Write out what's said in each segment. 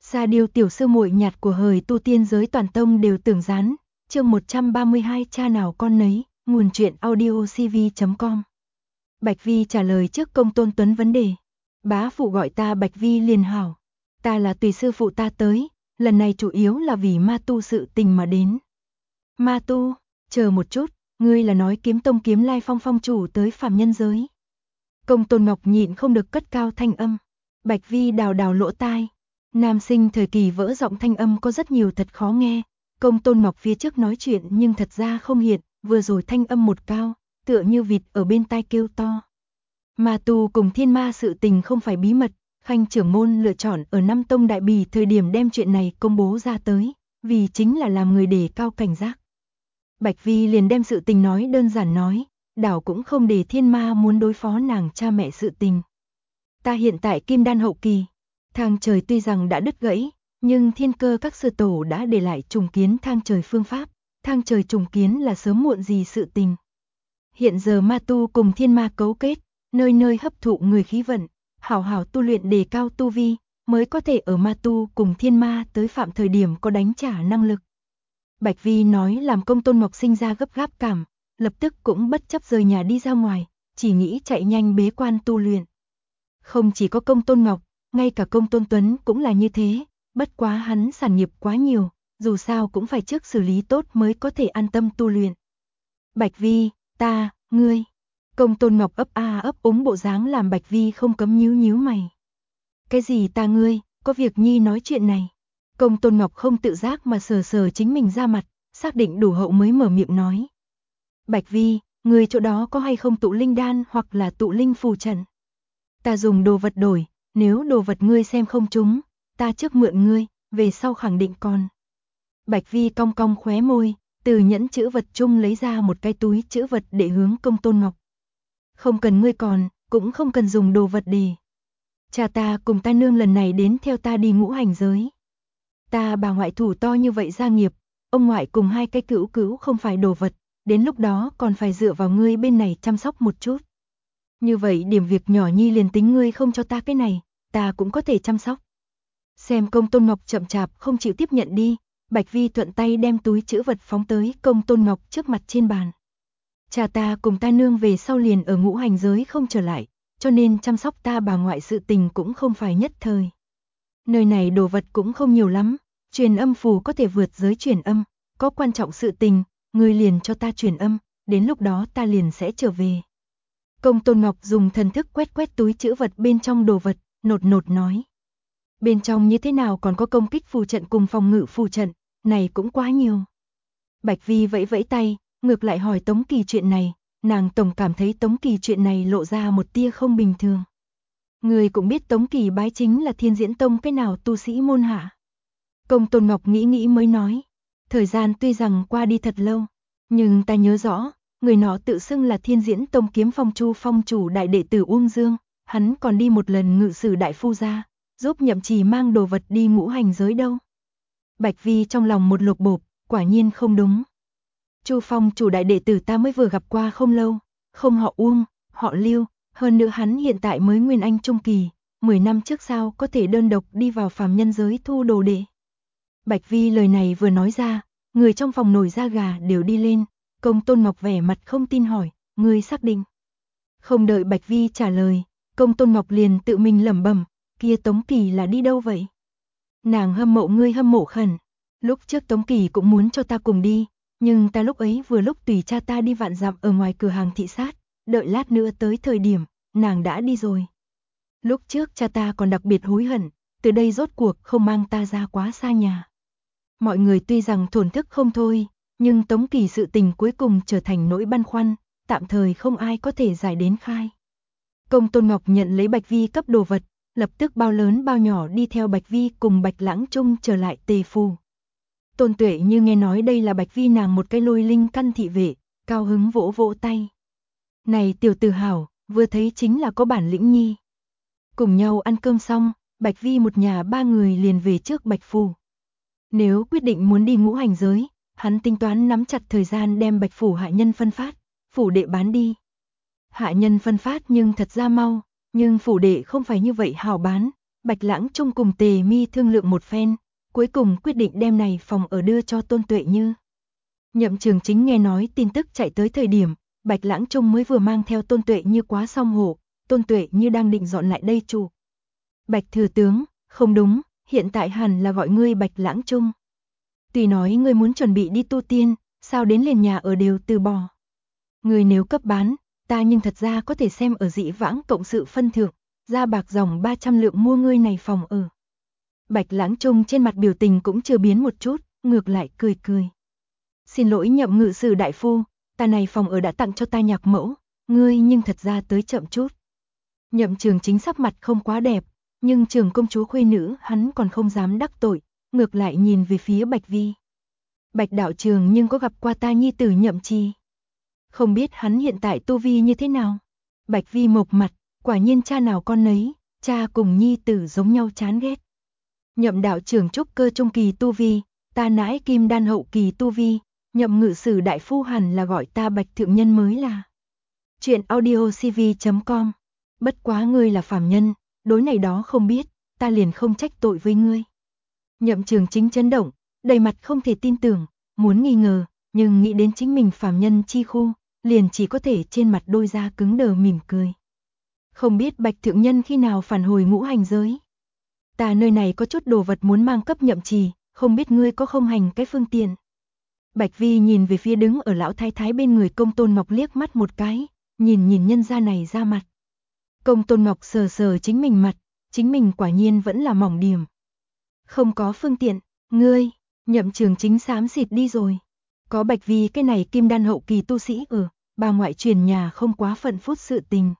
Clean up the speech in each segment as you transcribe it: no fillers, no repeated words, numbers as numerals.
Sa Điêu tiểu sư muội nhạt của hời tu tiên giới toàn tông đều tưởng gián, chương 132 cha nào con nấy, nguồn truyện audiocv.com. Bạch Vi trả lời trước Công Tôn Tuấn vấn đề. Bá phụ gọi ta Bạch Vi liền hảo. Ta là tùy sư phụ ta tới, lần này chủ yếu là vì ma tu sự tình mà đến. Ma tu, chờ một chút, ngươi là nói Kiếm Tông Kiếm Lai Phong phong chủ tới phàm nhân giới. Công Tôn Ngọc nhịn không được cất cao thanh âm. Bạch Vi đào đào lỗ tai. Nam sinh thời kỳ vỡ giọng thanh âm có rất nhiều thật khó nghe. Công Tôn Ngọc phía trước nói chuyện nhưng thật ra không hiện, vừa rồi thanh âm một cao, tựa như vịt ở bên tai kêu to. Ma tu cùng thiên ma sự tình không phải bí mật, Khanh trưởng môn lựa chọn ở Năm Tông Đại Bỉ thời điểm đem chuyện này công bố ra tới, vì chính là làm người đề cao cảnh giác. Bạch Vi liền đem sự tình nói đơn giản nói, đảo cũng không để thiên ma muốn đối phó nàng cha mẹ sự tình. Ta hiện tại kim đan hậu kỳ, thang trời tuy rằng đã đứt gãy, nhưng thiên cơ các sư tổ đã để lại trùng kiến thang trời phương pháp, thang trời trùng kiến là sớm muộn gì sự tình. Hiện giờ ma tu cùng thiên ma cấu kết, nơi nơi hấp thụ người khí vận, hảo hảo tu luyện đề cao tu vi, mới có thể ở ma tu cùng thiên ma tới phạm thời điểm có đánh trả năng lực. Bạch Vi nói làm Công Tôn Ngọc sinh ra gấp gáp cảm, lập tức cũng bất chấp rời nhà đi ra ngoài, chỉ nghĩ chạy nhanh bế quan tu luyện. Không chỉ có Công Tôn Ngọc, ngay cả Công Tôn Tuấn cũng là như thế, bất quá hắn sản nghiệp quá nhiều, dù sao cũng phải trước xử lý tốt mới có thể an tâm tu luyện. Bạch Vi, ta, ngươi. Công Tôn Ngọc ấp a ấp úng bộ dáng làm Bạch Vi không cấm nhíu mày. Cái gì ta ngươi, có việc nhi nói chuyện này. Công Tôn Ngọc không tự giác mà sờ chính mình ra mặt, xác định đủ hậu mới mở miệng nói. Bạch Vi, ngươi chỗ đó có hay không tụ linh đan hoặc là tụ linh phù trận? Ta dùng đồ vật đổi, nếu đồ vật ngươi xem không trúng, ta trước mượn ngươi, về sau khẳng định còn. Bạch Vi cong cong khóe môi, từ nhẫn chữ vật chung lấy ra một cái túi chữ vật để hướng Công Tôn Ngọc. Không cần ngươi còn, cũng không cần dùng đồ vật để. Cha ta cùng ta nương lần này đến theo ta đi ngũ hành giới. Ta bà ngoại thủ to như vậy gia nghiệp, ông ngoại cùng hai cái cữu không phải đồ vật, đến lúc đó còn phải dựa vào ngươi bên này chăm sóc một chút. Như vậy điểm việc nhỏ nhi liền tính ngươi không cho ta cái này, ta cũng có thể chăm sóc. Xem Công Tôn Ngọc chậm chạp không chịu tiếp nhận đi, Bạch Vi thuận tay đem túi chữ vật phóng tới Công Tôn Ngọc trước mặt trên bàn. Cha ta cùng ta nương về sau liền ở ngũ hành giới không trở lại, cho nên chăm sóc ta bà ngoại sự tình cũng không phải nhất thời. Nơi này đồ vật cũng không nhiều lắm, truyền âm phù có thể vượt giới truyền âm, có quan trọng sự tình, ngươi liền cho ta truyền âm, đến lúc đó ta liền sẽ trở về. Công Tôn Ngọc dùng thần thức quét túi chữ vật bên trong đồ vật, nột nói. Bên trong như thế nào còn có công kích phù trận cùng phòng ngự phù trận, này cũng quá nhiều. Bạch Vi vẫy tay, ngược lại hỏi Tống Kỳ chuyện này, nàng tổng cảm thấy Tống Kỳ chuyện này lộ ra một tia không bình thường. Người cũng biết Tống Kỳ bái chính là Thiên Diễn Tông cái nào tu sĩ môn hạ. Công Tôn Ngọc nghĩ mới nói, thời gian tuy rằng qua đi thật lâu, nhưng ta nhớ rõ, người nọ tự xưng là Thiên Diễn Tông Kiếm Phong Chu phong chủ đại đệ tử Uông Dương, hắn còn đi một lần ngự sử đại phu gia, giúp Nhậm Trì mang đồ vật đi ngũ hành giới đâu. Bạch Vi trong lòng một lột bộp, quả nhiên không đúng. Chu phong chủ đại đệ tử ta mới vừa gặp qua không lâu, không họ Uông, họ Lưu, hơn nữa hắn hiện tại mới nguyên anh trung kỳ, 10 năm trước sao có thể đơn độc đi vào phàm nhân giới thu đồ đệ. Bạch Vi lời này vừa nói ra, người trong phòng nổi da gà đều đi lên, Công Tôn Ngọc vẻ mặt không tin hỏi, ngươi xác định? Không đợi Bạch Vi trả lời, Công Tôn Ngọc liền tự mình lẩm bẩm, kia Tống Kỳ là đi đâu vậy? Nàng hâm mộ ngươi hâm mộ khẩn, lúc trước Tống Kỳ cũng muốn cho ta cùng đi, nhưng ta lúc ấy vừa lúc tùy cha ta đi vạn dặm ở ngoài cửa hàng thị sát, đợi lát nữa tới thời điểm, nàng đã đi rồi. Lúc trước cha ta còn đặc biệt hối hận, từ đây rốt cuộc không mang ta ra quá xa nhà. Mọi người tuy rằng thổn thức không thôi, nhưng Tống Kỳ sự tình cuối cùng trở thành nỗi băn khoăn, tạm thời không ai có thể giải đến khai. Công Tôn Ngọc nhận lấy Bạch Vi cấp đồ vật, lập tức bao lớn bao nhỏ đi theo Bạch Vi cùng Bạch Lãng Trung trở lại Tề Phủ. Tôn Tuệ như nghe nói đây là Bạch Vi nàng một cái lôi linh căn thị vệ, cao hứng vỗ tay. Này tiểu tử hảo, vừa thấy chính là có bản lĩnh nhi. Cùng nhau ăn cơm xong, Bạch Vi một nhà ba người liền về trước Bạch Phủ. Nếu quyết định muốn đi ngũ hành giới, hắn tính toán nắm chặt thời gian đem Bạch Phủ hạ nhân phân phát, phủ đệ bán đi. Hạ nhân phân phát nhưng thật ra mau, nhưng phủ đệ không phải như vậy hảo bán, Bạch Lãng Trung cùng Tề Mi thương lượng một phen, cuối cùng quyết định đem này phòng ở đưa cho Tôn Tuệ Như. Nhậm Trường Chính nghe nói tin tức chạy tới thời điểm, Bạch Lãng Trung mới vừa mang theo Tôn Tuệ Như quá xong hộ, Tôn Tuệ Như đang định dọn lại đây trụ. Bạch thừa tướng, không đúng, hiện tại hẳn là gọi ngươi Bạch Lãng Trung. Tuy nói ngươi muốn chuẩn bị đi tu tiên, sao đến liền nhà ở đều từ bỏ. Ngươi nếu cấp bán, ta nhưng thật ra có thể xem ở Dĩ Vãng cộng sự phân thượng, ra bạc dòng 300 lượng mua ngươi này phòng ở. Bạch Lãng Trung trên mặt biểu tình cũng chưa biến một chút, ngược lại cười cười. Xin lỗi Nhậm ngự sử đại phu, ta này phòng ở đã tặng cho ta nhạc mẫu, ngươi nhưng thật ra tới chậm chút. Nhậm Trường Chính sắc mặt không quá đẹp, nhưng Trường công chúa khuê nữ hắn còn không dám đắc tội, ngược lại nhìn về phía Bạch Vi. Bạch đạo trường nhưng có gặp qua ta nhi tử Nhậm Chi. Không biết hắn hiện tại tu vi như thế nào. Bạch Vi mộc mặt, quả nhiên cha nào con nấy, cha cùng nhi tử giống nhau chán ghét. Nhậm đạo trưởng trúc cơ trung kỳ tu vi, ta nãi kim đan hậu kỳ tu vi, Nhậm ngự sử đại phu hẳn là gọi ta Bạch thượng nhân mới là. Chuyện audiocv.com. Bất quá ngươi là phàm nhân, đối này đó không biết, ta liền không trách tội với ngươi. Nhậm Trường Chính chấn động, đầy mặt không thể tin tưởng, muốn nghi ngờ, nhưng nghĩ đến chính mình phàm nhân chi khu, liền chỉ có thể trên mặt đôi da cứng đờ mỉm cười. Không biết Bạch thượng nhân khi nào phản hồi ngũ hành giới. Ta nơi này có chút đồ vật muốn mang cấp Nhậm Trì, không biết ngươi có không hành cái phương tiện. Bạch Vi nhìn về phía đứng ở lão thái thái bên người Công Tôn Ngọc liếc mắt một cái, nhìn nhân gia này ra mặt. Công Tôn Ngọc sờ sờ chính mình mặt, chính mình quả nhiên vẫn là mỏng điểm. Không có phương tiện, ngươi, Nhậm Trường Chính xám xịt đi rồi. Có Bạch Vi cái này kim đan hậu kỳ tu sĩ ở, bà ngoại truyền nhà không quá phận phút sự tình.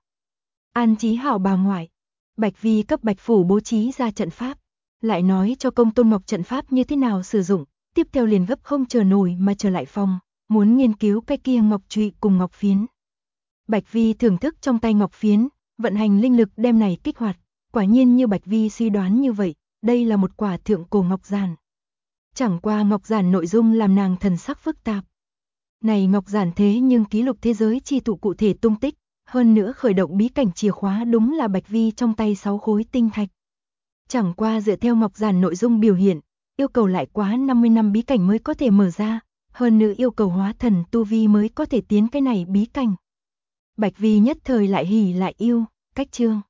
An trí hảo bà ngoại, Bạch Vi cấp Bạch Phủ bố trí ra trận pháp, lại nói cho Công Tôn Ngọc trận pháp như thế nào sử dụng, tiếp theo liền gấp không chờ nổi mà trở lại phòng, muốn nghiên cứu cái kia ngọc trụy cùng ngọc phiến. Bạch Vi thưởng thức trong tay ngọc phiến, vận hành linh lực đem này kích hoạt, quả nhiên như Bạch Vi suy đoán như vậy, đây là một quả thượng cổ ngọc giản. Chẳng qua ngọc giản nội dung làm nàng thần sắc phức tạp. Này ngọc giản thế nhưng ký lục thế giới chi thụ cụ thể tung tích, hơn nữa khởi động bí cảnh chìa khóa đúng là Bạch Vi trong tay 6 khối tinh thạch. Chẳng qua dựa theo ngọc giản nội dung biểu hiện, yêu cầu lại quá 50 năm bí cảnh mới có thể mở ra, hơn nữa yêu cầu hóa thần tu vi mới có thể tiến cái này bí cảnh. Bạch Vi nhất thời lại hỉ lại yêu, cách chương.